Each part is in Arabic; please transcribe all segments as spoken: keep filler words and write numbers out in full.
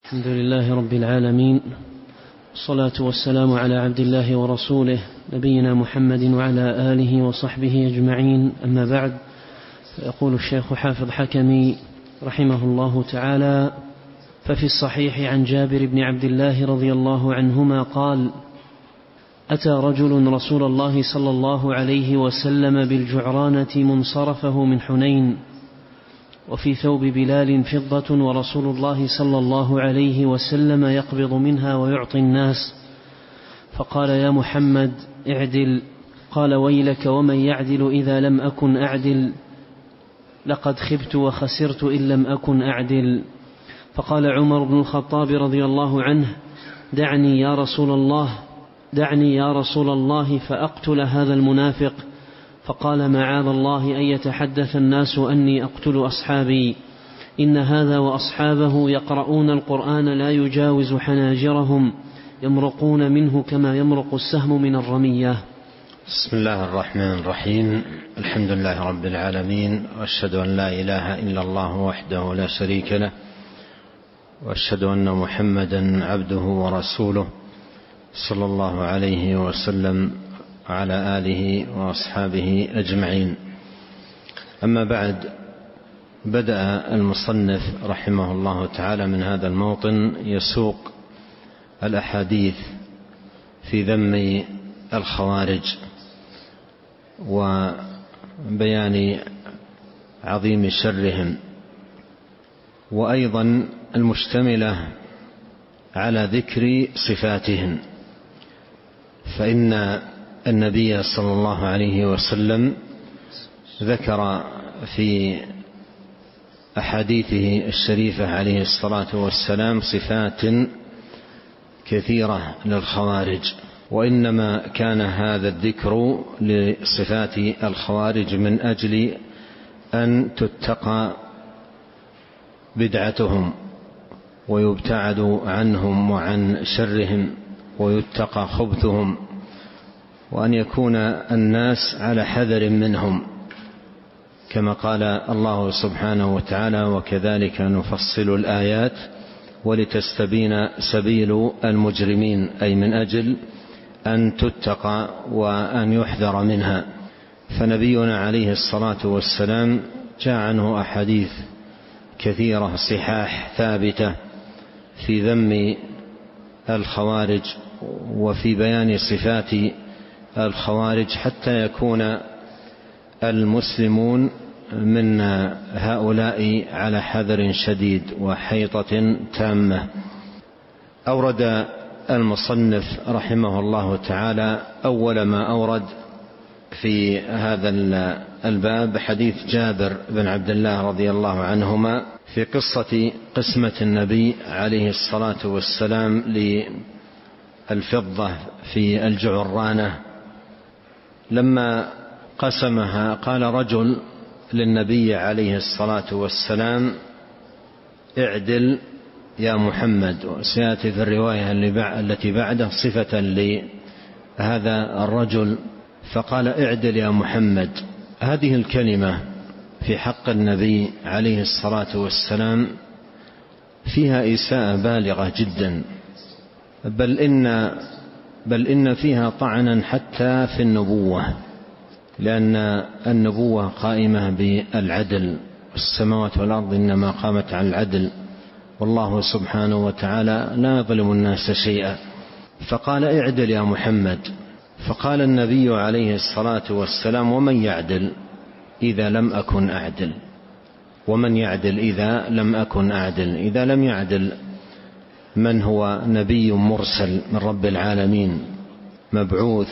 الحمد لله رب العالمين، والصلاة والسلام على عبد الله ورسوله نبينا محمد وعلى آله وصحبه أجمعين. أما بعد، فيقول الشيخ حافظ حكمي رحمه الله تعالى: ففي الصحيح عن جابر بن عبد الله رضي الله عنهما قال: أتى رجل رسول الله صلى الله عليه وسلم بالجعرانة منصرفه من حنين، وفي ثوب بلال فضة، ورسول الله صلى الله عليه وسلم يقبض منها ويعطي الناس، فقال: يا محمد اعدل. قال: ويلك ومن يعدل إذا لم أكن أعدل؟ لقد خبت وخسرت إن لم أكن أعدل. فقال عمر بن الخطاب رضي الله عنه: دعني يا رسول الله دعني يا رسول الله فأقتل هذا المنافق. فقال: معاذ الله أن يتحدث الناس أني أقتل أصحابي، إن هذا وأصحابه يقرؤون القرآن لا يجاوز حناجرهم، يمرقون منه كما يمرق السهم من الرمية. بسم الله الرحمن الرحيم. الحمد لله رب العالمين، وأشهد أن لا إله إلا الله وحده لا شريك له، وأشهد أن محمدا عبده ورسوله صلى الله عليه وسلم وعلى آله وأصحابه أجمعين. أما بعد، بدأ المصنف رحمه الله تعالى من هذا الموطن يسوق الأحاديث في ذم الخوارج وبيان عظيم شرهم، وأيضا المشتملة على ذكر صفاتهم، فإن النبي صلى الله عليه وسلم ذكر في أحاديثه الشريفة عليه الصلاة والسلام صفات كثيرة للخوارج، وإنما كان هذا الذكر لصفات الخوارج من أجل أن تتقى بدعتهم ويبتعد عنهم وعن شرهم ويتقى خبثهم، وأن يكون الناس على حذر منهم، كما قال الله سبحانه وتعالى: وكذلك نفصل الآيات ولتستبين سبيل المجرمين، أي من أجل أن تتقى وأن يحذر منها. فنبينا عليه الصلاة والسلام جاء عنه أحاديث كثيرة صحاح ثابتة في ذم الخوارج وفي بيان صفات الخوارج، حتى يكون المسلمون من هؤلاء على حذر شديد وحيطة تامة. أورد المصنف رحمه الله تعالى أول ما أورد في هذا الباب حديث جابر بن عبد الله رضي الله عنهما في قصة قسمة النبي عليه الصلاة والسلام للفضة في الجعرانة. لما قسمها قال رجل للنبي عليه الصلاة والسلام: اعدل يا محمد. وسيأتي في الرواية التي بعده صفة لهذا الرجل، فقال: اعدل يا محمد. هذه الكلمة في حق النبي عليه الصلاة والسلام فيها إساءة بالغة جدا، بل إن, بل إن فيها طعنا حتى في النبوة، لأن النبوة قائمة بالعدل، السماوات والأرض إنما قامت على العدل، والله سبحانه وتعالى لا يظلم الناس شيئا. فقال: اعدل يا محمد. فقال النبي عليه الصلاة والسلام: ومن يعدل إذا لم أكن أعدل؟ ومن يعدل إذا لم أكن أعدل؟ إذا لم يعدل من هو نبي مرسل من رب العالمين، مبعوث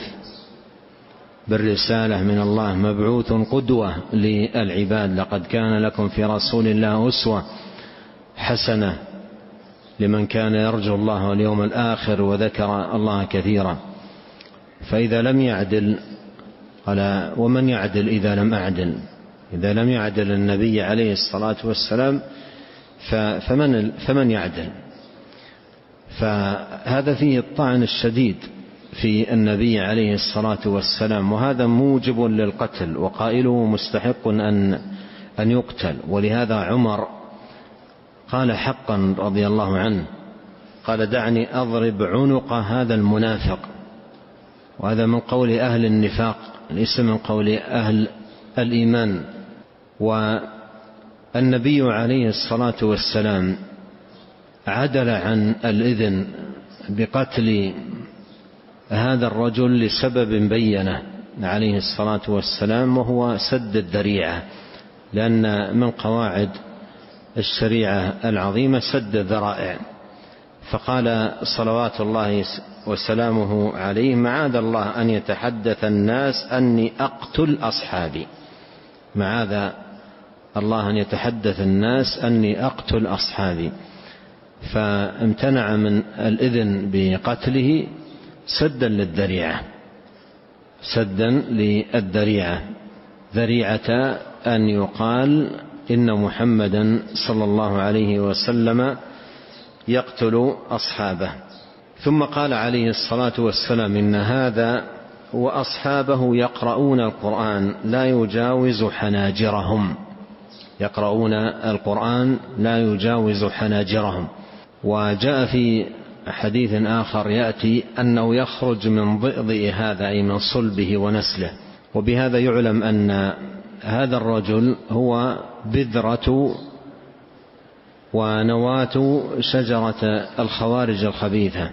بالرسالة من الله، مبعوث قدوة للعباد: لقد كان لكم في رسول الله أسوة حسنة لمن كان يرجو الله واليوم الآخر وذكر الله كثيرا. فإذا لم يعدل قال: ومن يعدل إذا لم أعدل؟ إذا لم يعدل النبي عليه الصلاة والسلام فمن, فمن يعدل؟ فهذا فيه الطعن الشديد في النبي عليه الصلاة والسلام، وهذا موجب للقتل، وقائله مستحق أن, أن يقتل. ولهذا عمر قال حقا رضي الله عنه: قال دعني أضرب عنق هذا المنافق. وهذا من قول أهل النفاق ليس من قول أهل الإيمان. والنبي عليه الصلاة والسلام عدل عن الإذن بقتل هذا الرجل لسبب بينه عليه الصلاة والسلام، وهو سد الذريعة، لأن من قواعد الشريعة العظيمة سد الذرائع. فقال صلوات الله وسلامه عليه معاذ الله أن يتحدث الناس أني أقتل أصحابي، معاذ الله أن يتحدث الناس أني أقتل أصحابي. فامتنع من الإذن بقتله سدا للذريعة، سدا للذريعة، ذريعة أن يقال إن محمدا صلى الله عليه وسلم يقتل أصحابه. ثم قال عليه الصلاة والسلام إن هذا وأصحابه يقرؤون القرآن لا يجاوز حناجرهم، يقرؤون القرآن لا يجاوز حناجرهم. وجاء في حديث آخر يأتي أنه يخرج من ضئضئ هذا أي من صلبه ونسله. وبهذا يعلم أن هذا الرجل هو بذرة ونواة شجرة الخوارج الخبيثة،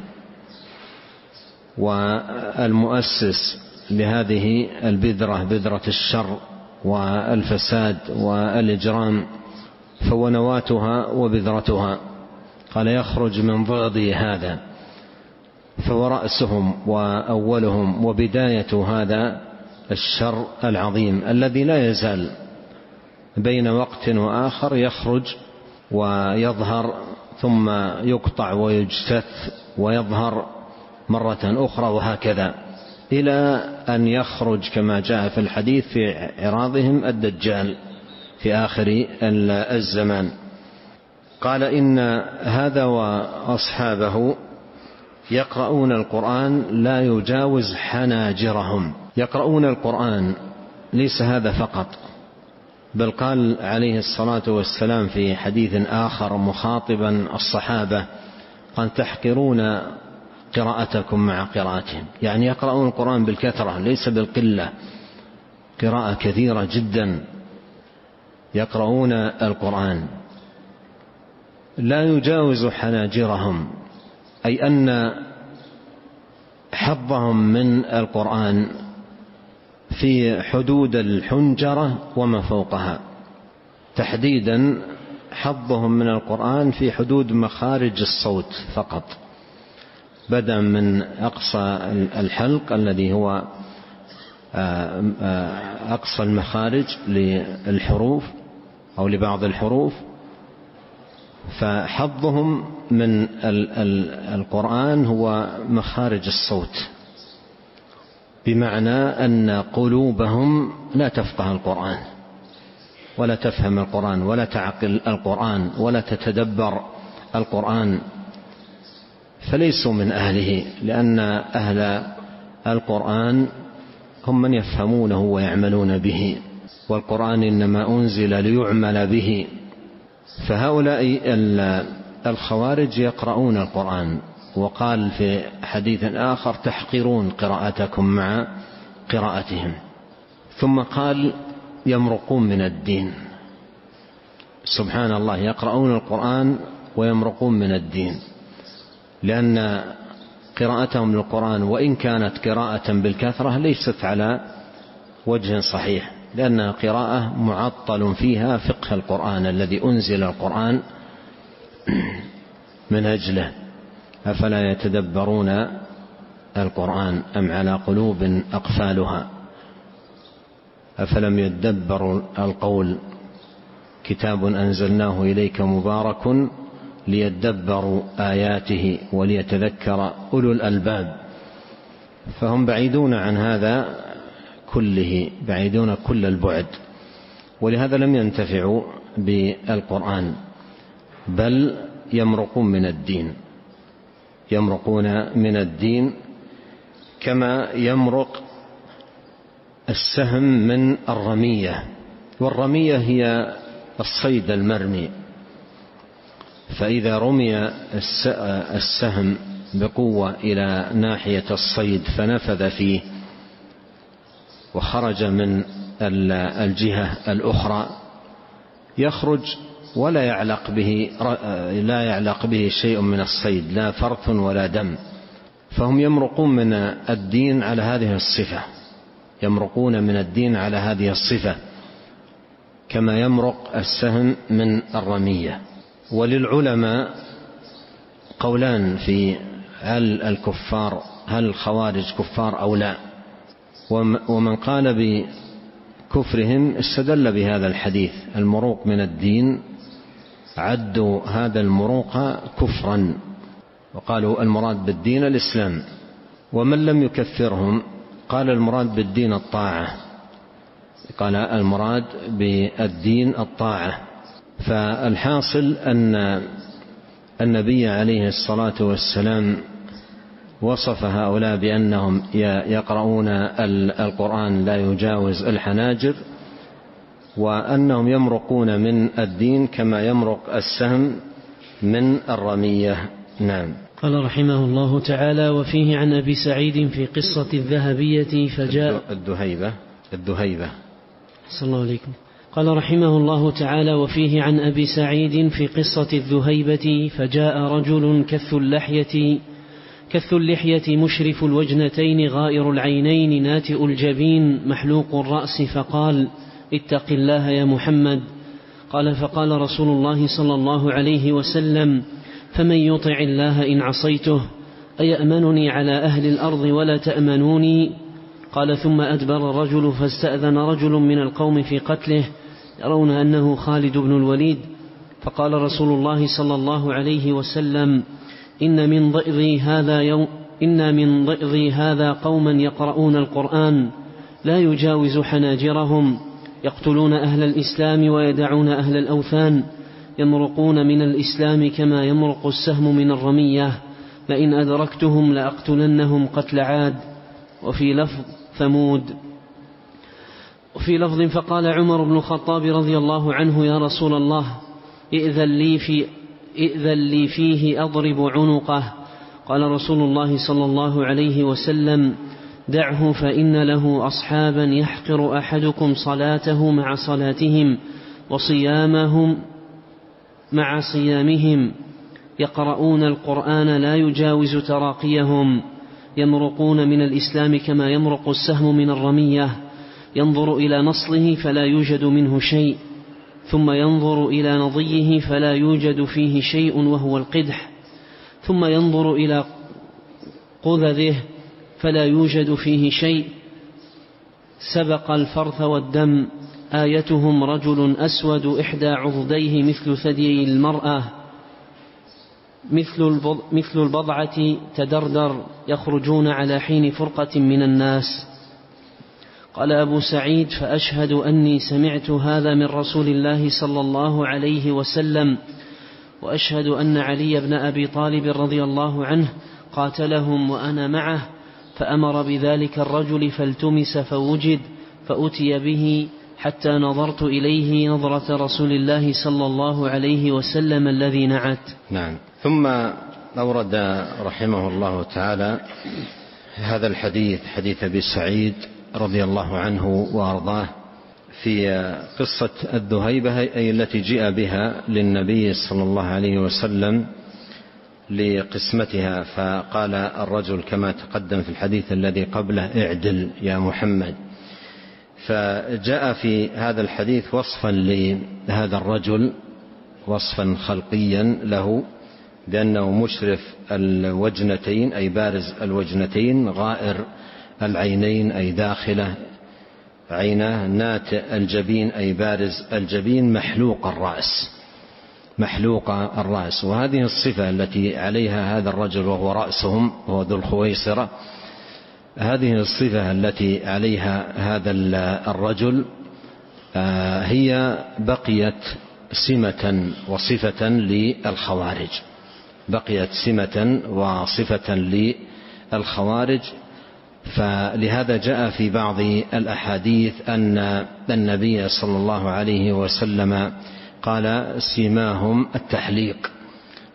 والمؤسس لهذه البذرة بذرة الشر والفساد والإجرام، فهو نواتها وبذرتها. قال يخرج من ضئضئ هذا، فهو رأسهم وأولهم وبداية هذا الشر العظيم الذي لا يزال بين وقت وآخر يخرج ويظهر ثم يقطع ويجتث ويظهر مرة أخرى، وهكذا إلى أن يخرج كما جاء في الحديث في عراضهم الدجال في آخر الزمان. قال إن هذا وأصحابه يقرؤون القرآن لا يجاوز حناجرهم. يقرؤون القرآن ليس هذا فقط، بل قال عليه الصلاة والسلام في حديث آخر مخاطبا الصحابة قال تحقرون قراءتكم مع قراءتهم، يعني يقرؤون القرآن بالكثرة ليس بالقلة، قراءة كثيرة جدا يقرؤون القرآن لا يجاوز حناجرهم، أي أن حظهم من القرآن في حدود الحنجرة وما فوقها، تحديدا حظهم من القرآن في حدود مخارج الصوت فقط، بدءا من أقصى الحلق الذي هو أقصى المخارج للحروف أو لبعض الحروف، فحظهم من القرآن هو مخارج الصوت، بمعنى أن قلوبهم لا تفقه القرآن ولا تفهم القرآن ولا تعقل القرآن ولا تتدبر القرآن، فليسوا من أهله، لأن أهل القرآن هم من يفهمونه ويعملون به، والقرآن إنما أنزل ليعمل به. فهؤلاء الخوارج يقرؤون القرآن، وقال في حديث آخر تحقرون قراءتكم مع قراءتهم. ثم قال يمرقون من الدين، سبحان الله، يقرؤون القرآن ويمرقون من الدين، لأن قراءتهم للقرآن وإن كانت قراءة بالكثرة ليست على وجه صحيح، لأنها قراءة معطل فيها فقه القرآن الذي أنزل القرآن من أجله. أفلا يتدبرون القرآن أم على قلوب أقفالها؟ أفلم يدبروا القول كتاب أنزلناه إليك مبارك ليدبروا آياته وليتذكر أولو الألباب. فهم بعيدون عن هذا كله، بعيدون كل البعد، ولهذا لم ينتفعوا بالقرآن، بل يمرقون من الدين، يمرقون من الدين كما يمرق السهم من الرمية، والرمية هي الصيد المرمي. فإذا رمي السهم بقوة إلى ناحية الصيد فنفذ فيه وخرج من الجهة الأخرى يخرج ولا يعلق به لا يعلق به شيء من الصيد، لا فرث ولا دم. فهم يمرقون من الدين على هذه الصفة، يمرقون من الدين على هذه الصفة كما يمرق السهم من الرمية. وللعلماء قولان في هل الكفار هل الخوارج كفار أو لا، ومن قال بكفرهم استدل بهذا الحديث المروق من الدين، عدوا هذا المروق كفرا وقالوا المراد بالدين الإسلام. ومن لم يكفرهم قال المراد بالدين الطاعة، قال المراد بالدين الطاعة. فالحاصل أن النبي عليه الصلاة والسلام وصف هؤلاء بأنهم يقرؤون القرآن لا يجاوز الحناجر، وأنهم يمرقون من الدين كما يمرق السهم من الرمية. نعم. قال رحمه الله تعالى: وفيه عن أبي سعيد في قصة الذهبية فجاء الدهيبة الدهيبة صلى الله عليكم. قال رحمه الله تعالى: وفيه عن أبي سعيد في قصة الذهيبة فجاء رجل كث اللحية كث اللحية مشرف الوجنتين غائر العينين ناتئ الجبين محلوق الرأس، فقال: اتق الله يا محمد. قال: فقال رسول الله صلى الله عليه وسلم: فمن يطع الله إن عصيته أيأمنني على أهل الأرض ولا تأمنوني؟ قال: ثم أدبر الرجل فاستأذن رجل من القوم في قتله يرون أنه خالد بن الوليد، فقال رسول الله صلى الله عليه وسلم: إن من ضئضي هذا يوم إن من ضئضي هذا قوما يقرؤون القرآن لا يجاوز حناجرهم، يقتلون أهل الإسلام ويدعون أهل الأوثان، يمرقون من الإسلام كما يمرق السهم من الرمية، لئن أدركتهم لأقتلنهم قتل عاد. وفي لفظ ثمود. وفي لفظ: فقال عمر بن الخطاب رضي الله عنه: يا رسول الله، ائذن لي, في ائذن لي فيه أضرب عنقه. قال رسول الله صلى الله عليه وسلم: دعه فإن له أصحابا يحقر أحدكم صلاته مع صلاتهم وصيامهم مع صيامهم، يقرؤون القرآن لا يجاوز تراقيهم، يمرقون من الإسلام كما يمرق السهم من الرمية، ينظر إلى نصله فلا يوجد منه شيء، ثم ينظر إلى نضيه فلا يوجد فيه شيء وهو القدح، ثم ينظر إلى قذذه فلا يوجد فيه شيء، سبق الفرث والدم. آيتهم رجل أسود إحدى عضديه مثل ثدي المرأة مثل البضعة تدردر، يخرجون على حين فرقة من الناس. قال أبو سعيد: فأشهد أني سمعت هذا من رسول الله صلى الله عليه وسلم، وأشهد أن علي بن أبي طالب رضي الله عنه قاتلهم وأنا معه، فأمر بذلك الرجل فالتمس فوجد، فأتي به حتى نظرت إليه نظرة رسول الله صلى الله عليه وسلم الذي نعت. نعم. ثم أورد رحمه الله تعالى هذا الحديث، حديث أبي سعيد رضي الله عنه وأرضاه، في قصة الذهيبة أي التي جاء بها للنبي صلى الله عليه وسلم لقسمتها، فقال الرجل كما تقدم في الحديث الذي قبله: اعدل يا محمد. فجاء في هذا الحديث وصفا لهذا الرجل، وصفا خلقيا له، بأنه مشرف الوجنتين أي بارز الوجنتين، غائر العينين أي داخله عيناه، ناتئ الجبين أي بارز الجبين، محلوق الرأس محلوق الرأس. وهذه الصفة التي عليها هذا الرجل وهو رأسهم وهو ذو الخويصرة، هذه الصفة التي عليها هذا الرجل هي بقيت سمة وصفة للخوارج، بقيت سمة وصفة للخوارج. فلهذا جاء في بعض الأحاديث أن النبي صلى الله عليه وسلم قال: سيماهم التحليق،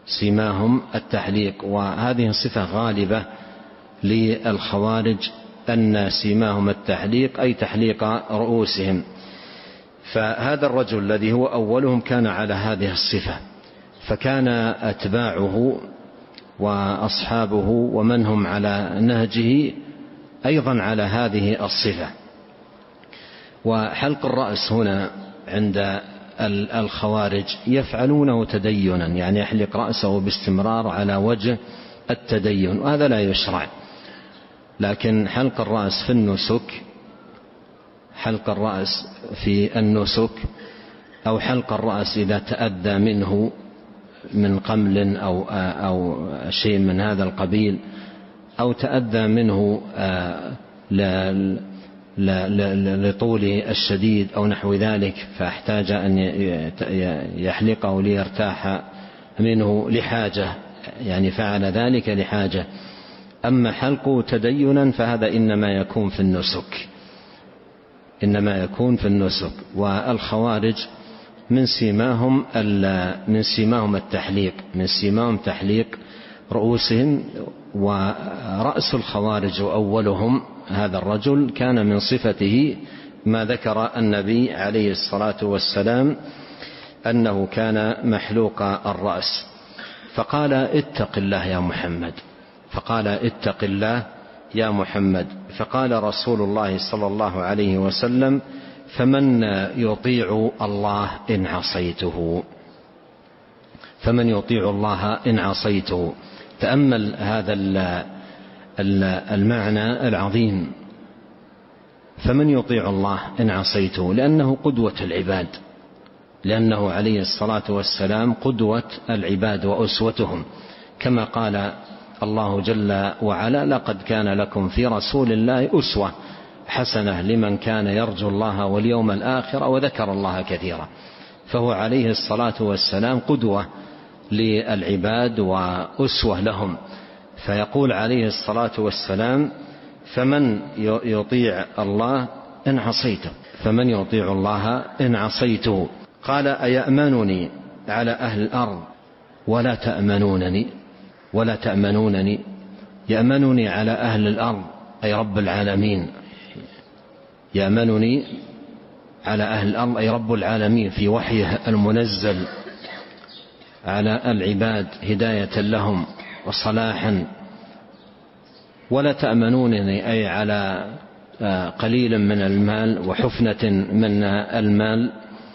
سيماهم التحليق. وهذه صفة غالبة للخوارج أن سيماهم التحليق أي تحليق رؤوسهم. فهذا الرجل الذي هو أولهم كان على هذه الصفة، فكان أتباعه وأصحابه ومن هم على نهجه أيضا على هذه الصفة. وحلق الرأس هنا عند الخوارج يفعلونه تدينا، يعني يحلق رأسه باستمرار على وجه التدين، وهذا لا يشرع. لكن حلق الرأس في النسك، حلق الرأس في النسك أو حلق الرأس إذا تأذى منه من قمل أو, أو شيء من هذا القبيل، أو تأذى منه لطول الشديد أو نحو ذلك فاحتاج أن يحلقه ليرتاح منه لحاجة، يعني فعل ذلك لحاجة. أما حلقه تدينا فهذا إنما يكون في النسك، إنما يكون في النسك. والخوارج من سيماهم من سيماهم التحليق، من سيماهم تحليق رؤوسهم. ورأس الخوارج أولهم هذا الرجل كان من صفته ما ذكر النبي عليه الصلاة والسلام أنه كان محلوق الرأس. فقال اتق الله يا محمد، فقال اتق الله يا محمد. فقال رسول الله صلى الله عليه وسلم فمن يطيع الله إن عصيته، فمن يطيع الله إن عصيته. تأمل هذا المعنى العظيم، فمن يطيع الله إن عصيته، لأنه قدوة العباد، لأنه عليه الصلاة والسلام قدوة العباد وأسوتهم، كما قال الله جل وعلا لقد كان لكم في رسول الله أسوة حسنة لمن كان يرجو الله واليوم الآخر وذكر الله كثيرا. فهو عليه الصلاة والسلام قدوة للعباد وأسوة لهم. فيقول عليه الصلاة والسلام فمن يطيع الله إن عصيته، فمن يطيع الله إن عصيته. قال أيأمنني على أهل الأرض ولا تأمنونني، ولا تأمنونني، يأمنني على أهل الأرض أي رب العالمين، يأمنني على أهل الأرض أي رب العالمين في وحيه المنزل على العباد هداية لهم وصلاحا. ولا تأمنونني أي على قليل من المال وحفنة من المال.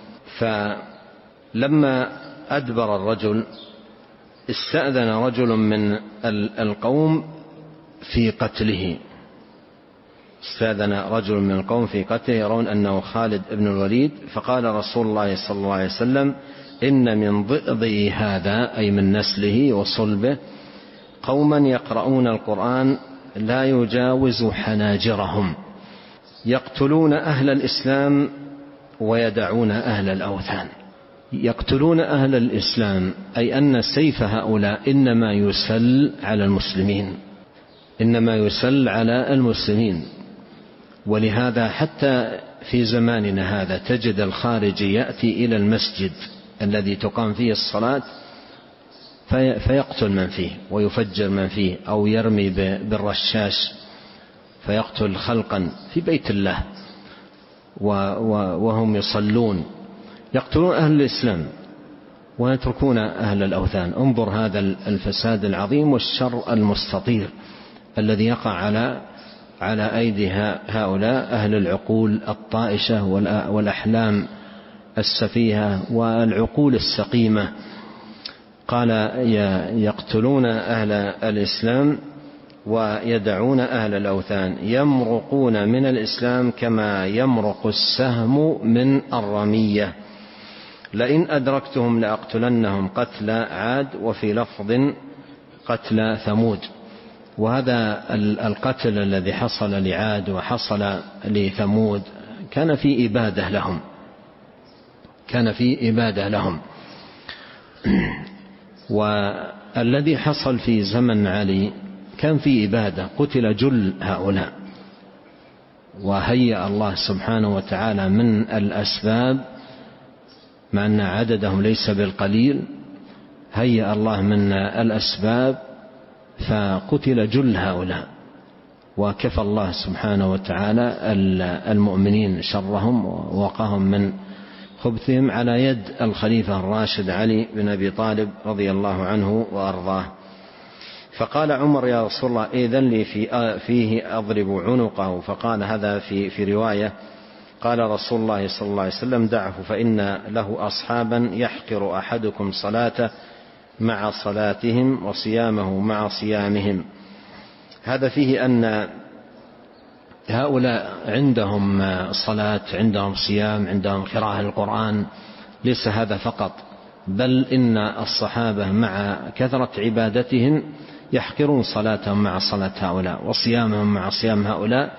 فلما أدبر الرجل استأذن رجل من القوم في قتله، استأذن رجل من القوم في قتله يرون أنه خالد بن الوليد. فقال رسول الله صلى الله عليه وسلم إن من ضئضئ هذا أي من نسله وصلبه قوما يقرؤون القرآن لا يجاوز حناجرهم يقتلون أهل الإسلام ويدعون أهل الأوثان. يقتلون أهل الإسلام أي أن سيف هؤلاء إنما يسل على المسلمين، إنما يسل على المسلمين. ولهذا حتى في زماننا هذا تجد الخارجي يأتي إلى المسجد الذي تقام فيه الصلاة فيقتل من فيه ويفجر من فيه، أو يرمي بالرشاش فيقتل خلقا في بيت الله وهم يصلون. يقتلون أهل الإسلام ويتركون أهل الأوثان. انظر هذا الفساد العظيم والشر المستطير الذي يقع على على أيدي هؤلاء أهل العقول الطائشة والأحلام السفيهة والعقول السقيمة. قال يقتلون أهل الإسلام ويدعون أهل الأوثان يمرقون من الإسلام كما يمرق السهم من الرمية لئن أدركتهم لأقتلنهم قتل عاد وفي لفظ قتل ثمود. وهذا القتل الذي حصل لعاد وحصل لثمود كان في إبادة لهم، كان في إبادة لهم. والذي حصل في زمن علي كان في إبادة، قتل جل هؤلاء، وهيأ الله سبحانه وتعالى من الأسباب مع أن عددهم ليس بالقليل، هيأ الله من الأسباب فقتل جل هؤلاء، وكفى الله سبحانه وتعالى المؤمنين شرهم ووقاهم من خبثهم على يد الخليفة الراشد علي بن أبي طالب رضي الله عنه وأرضاه. فقال عمر: يا رسول الله إذن لي في فيه أضرب عنقه. فقال هذا في في رواية قال رسول الله صلى الله عليه وسلم: دعه فإن له أصحابا يحقر أحدكم صلاته مع صلاتهم وصيامه مع صيامهم. هذا فيه أن هؤلاء عندهم صلاة، عندهم صيام، عندهم قراءة القرآن. ليس هذا فقط، بل إن الصحابة مع كثرة عبادتهم يحقرون صلاتهم مع صلاة هؤلاء، وصيامهم مع صيام هؤلاء،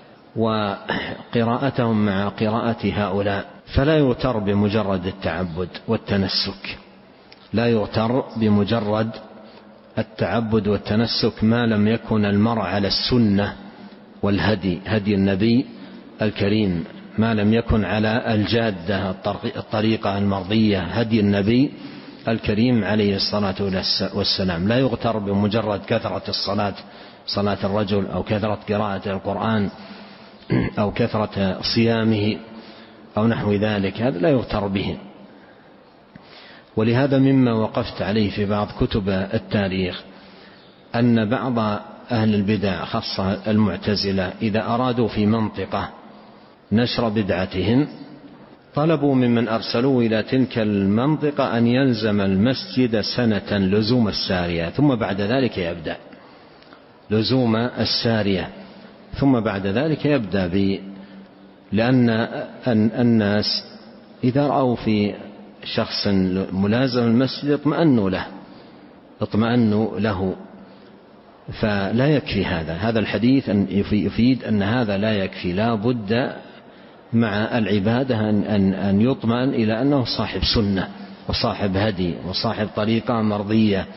وقراءتهم مع قراءة هؤلاء. فلا يغتر بمجرد التعبد والتنسك، لا يغتر بمجرد التعبد والتنسك ما لم يكن المرء على السنة والهدي، هدي النبي الكريم، ما لم يكن على الجادة الطريقة المرضية، هدي النبي الكريم عليه الصلاة والسلام. لا يغتر بمجرد كثرة الصلاة، صلاة الرجل، أو كثرة قراءة القرآن، أو كثرة صيامه، أو نحو ذلك، هذا لا يغتر به. ولهذا مما وقفت عليه في بعض كتب التاريخ أن بعض أهل البدع خاصة المعتزلة إذا أرادوا في منطقة نشر بدعتهم طلبوا ممن أرسلوه إلى تلك المنطقة أن يلزم المسجد سنة لزوم السارية، ثم بعد ذلك يبدأ لزوم السارية، ثم بعد ذلك يبدأ ب لأن الناس إذا رأوا في شخص ملازم المسجد اطمأنوا له اطمأنوا له فلا يكفي هذا. هذا الحديث يفيد أن هذا لا يكفي، لا بد مع العبادة أن أن يطمئن إلى أنه صاحب سنة وصاحب هدي وصاحب طريقة مرضية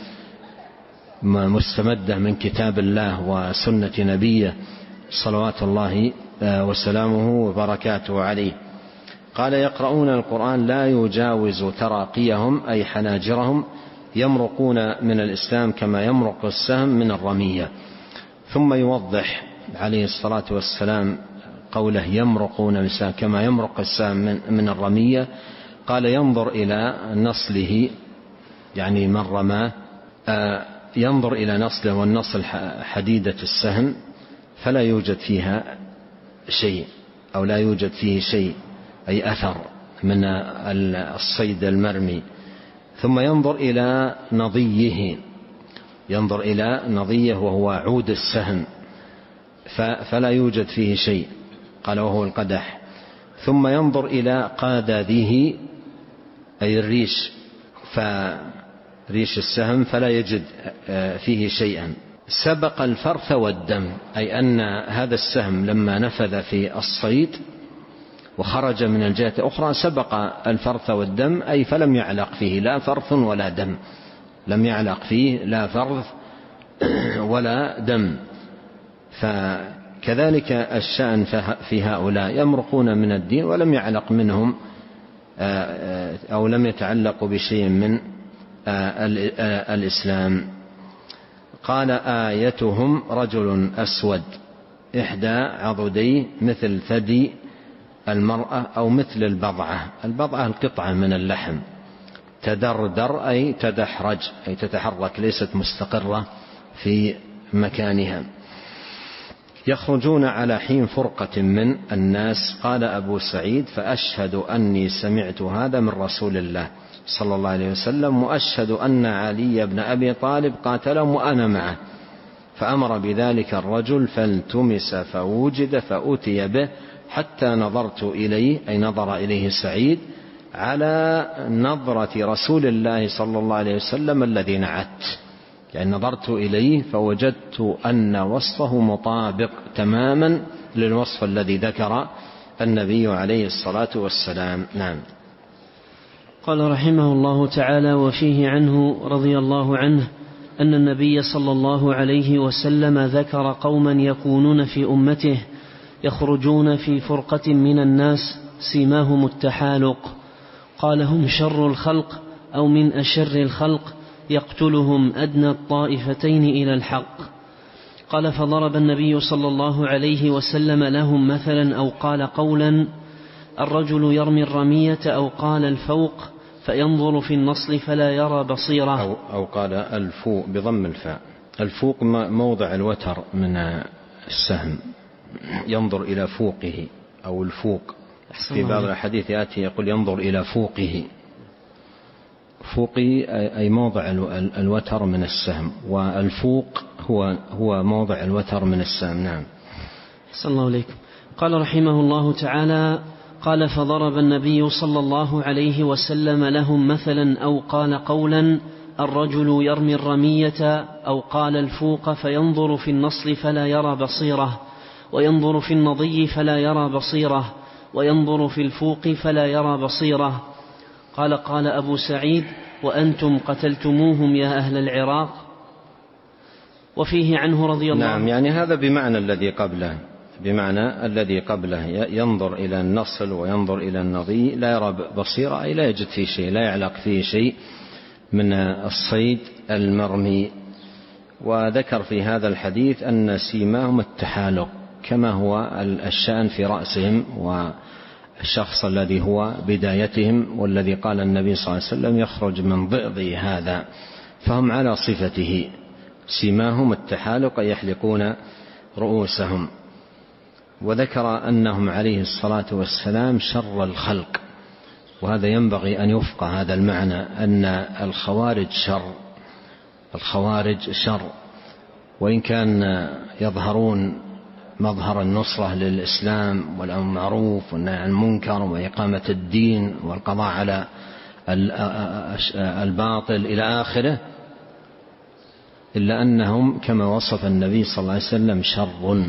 مستمدة من كتاب الله وسنة نبيه صلوات الله وسلامه وبركاته عليه. قال: يقرؤون القرآن لا يجاوز تراقيهم أي حناجرهم، يمرقون من الإسلام كما يمرق السهم من الرمية. ثم يوضح عليه الصلاة والسلام قوله يمرقون من الإسلام كما يمرق السهم من الرمية. قال: ينظر إلى نصله، يعني من رماه، ينظر إلى نصله، والنصل حديدة السهم فلا يوجد فيها شيء، أو لا يوجد فيه شيء، أي أثر من الصيد المرمي. ثم ينظر إلى نضيه، ينظر إلى نضيه وهو عود السهم فلا يوجد فيه شيء، قال وهو القدح. ثم ينظر إلى قادذه أي الريش، فريش السهم فلا يجد فيه شيئا. سبق الفرث والدم، أي أن هذا السهم لما نفذ في الصيد وخرج من الجهة الأخرى سبق الفرث والدم، أي فلم يعلق فيه لا فرث ولا دم، لم يعلق فيه لا فرث ولا دم. فكذلك الشأن في هؤلاء، يمرقون من الدين ولم يعلق منهم أو لم يتعلقوا بشيء من الإسلام. قال: آيتهم رجل أسود إحدى عضديه مثل ثدي المرأة أو مثل البضعة. البضعة القطعة من اللحم. تدردر أي تدحرج، أي تتحرك، ليست مستقرة في مكانها. يخرجون على حين فرقة من الناس. قال أبو سعيد: فأشهد أني سمعت هذا من رسول الله صلى الله عليه وسلم، وأشهد أن علي بن أبي طالب قاتلهم وأنا معه. فأمر بذلك الرجل فالتمس فوجد فأتي به حتى نظرت إليه، أي نظر إليه سعيد، على نظرة رسول الله صلى الله عليه وسلم الذي نعت، يعني نظرت إليه فوجدت أن وصفه مطابق تماما للوصف الذي ذكر النبي عليه الصلاة والسلام. نعم. قال رحمه الله تعالى: وفيه عنه رضي الله عنه أن النبي صلى الله عليه وسلم ذكر قوما يكونون في أمته يخرجون في فرقة من الناس سيماهم التحالق. قال: هم شر الخلق أو من أشر الخلق، يقتلهم أدنى الطائفتين إلى الحق. قال فضرب النبي صلى الله عليه وسلم لهم مثلا أو قال قولا: الرجل يرمي الرمية أو قال الفوق فينظر في النصل فلا يرى بصيرة، أو, أو قال الفوق بضم الفاء. الفوق موضع الوتر من السهم، ينظر إلى فوقه أو الفوق. في بعض الحديث يأتي يقول ينظر إلى فوقه، فوقه أي موضع الوتر من السهم، والفوق هو هو موضع الوتر من السهم. نعم. صلى الله عليكم. قال رحمه الله تعالى: قال فضرب النبي صلى الله عليه وسلم لهم مثلا أو قال قولا: الرجل يرمي الرمية أو قال الفوق فينظر في النصل فلا يرى بصيرة، وينظر في النضي فلا يرى بصيرة، وينظر في الفوق فلا يرى بصيرة. قال قال أبو سعيد: وأنتم قتلتموهم يا أهل العراق. وفيه عنه رضي الله عنه. نعم، يعني هذا بمعنى الذي قبله، بمعنى الذي قبله ينظر إلى النصل وينظر إلى النضي لا يرى بصيرة، أي لا يجد فيه شيء، لا يعلق فيه شيء من الصيد المرمي. وذكر في هذا الحديث أن سيماهم التحالق كما هو الشأن في رأسهم والشخص الذي هو بدايتهم، والذي قال النبي صلى الله عليه وسلم يخرج من ضئض هذا، فهم على صفته. سيماهم التحالق يحلقون رؤوسهم. وذكر أنهم عليه الصلاة والسلام شر الخلق، وهذا ينبغي أن يفقه هذا المعنى، أن الخوارج شر، الخوارج شر، وإن كان يظهرون مظهر النصرة للإسلام والأمر بالمعروف والنهي عن المنكر وإقامة الدين والقضاء على الباطل إلى آخره، إلا أنهم كما وصف النبي صلى الله عليه وسلم شر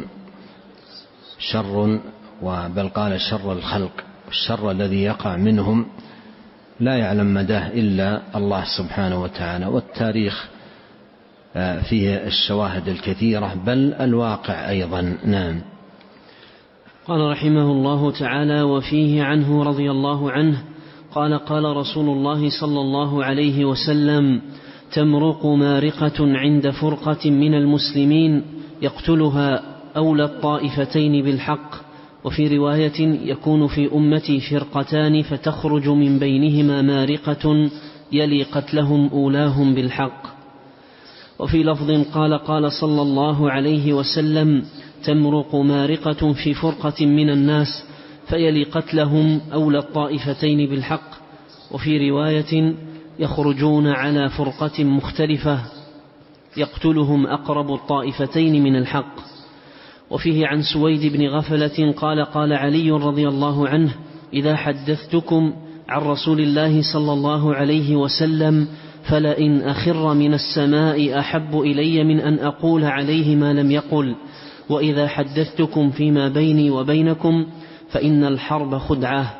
شر بل قال شر الخلق. الشر الذي يقع منهم لا يعلم مداه إلا الله سبحانه وتعالى، والتاريخ فيه الشواهد الكثيرة بل الواقع أيضا. نعم. قال رحمه الله تعالى: وفيه عنه رضي الله عنه قال قال رسول الله صلى الله عليه وسلم: تمرق مارقة عند فرقة من المسلمين يقتلها أولى الطائفتين بالحق. وفي رواية: يكون في أمتي فرقتان فتخرج من بينهما مارقة يلي قتلهم أولاهم بالحق. وفي لفظ قال قال صلى الله عليه وسلم: تمرق مارقة في فرقة من الناس فيلي قتلهم أولى الطائفتين بالحق. وفي رواية: يخرجون على فرقة مختلفة يقتلهم أقرب الطائفتين من الحق. وفيه عن سويد بن غفلة قال قال علي رضي الله عنه: إذا حدثتكم عن رسول الله صلى الله عليه وسلم فلئن أخر من السماء أحب إلي من أن أقول عليه ما لم يقل، وإذا حدثتكم فيما بيني وبينكم فإن الحرب خدعة.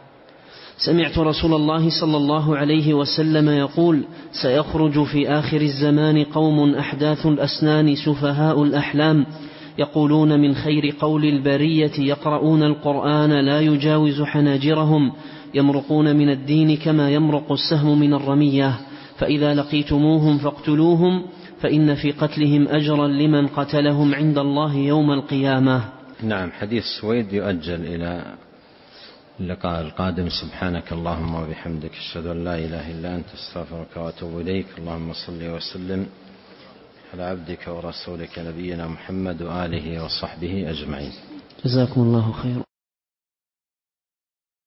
سمعت رسول الله صلى الله عليه وسلم يقول: سيخرج في آخر الزمان قوم أحداث الأسنان سفهاء الأحلام يقولون من خير قول البرية يقرؤون القرآن لا يجاوز حناجرهم يمرقون من الدين كما يمرق السهم من الرمية، فإذا لقيتموهم فاقتلوهم فإن في قتلهم أجرا لمن قتلهم عند الله يوم القيامة. نعم. حديث سويد يؤجل إلى اللقاء القادم. سبحانك اللهم وبحمدك، أشهد أن لا إله إلا أنت، استغفرك وأتوب إليك. اللهم صل وسلم على عبدك ورسولك نبينا محمد وآله وصحبه أجمعين. جزاكم الله خيرا.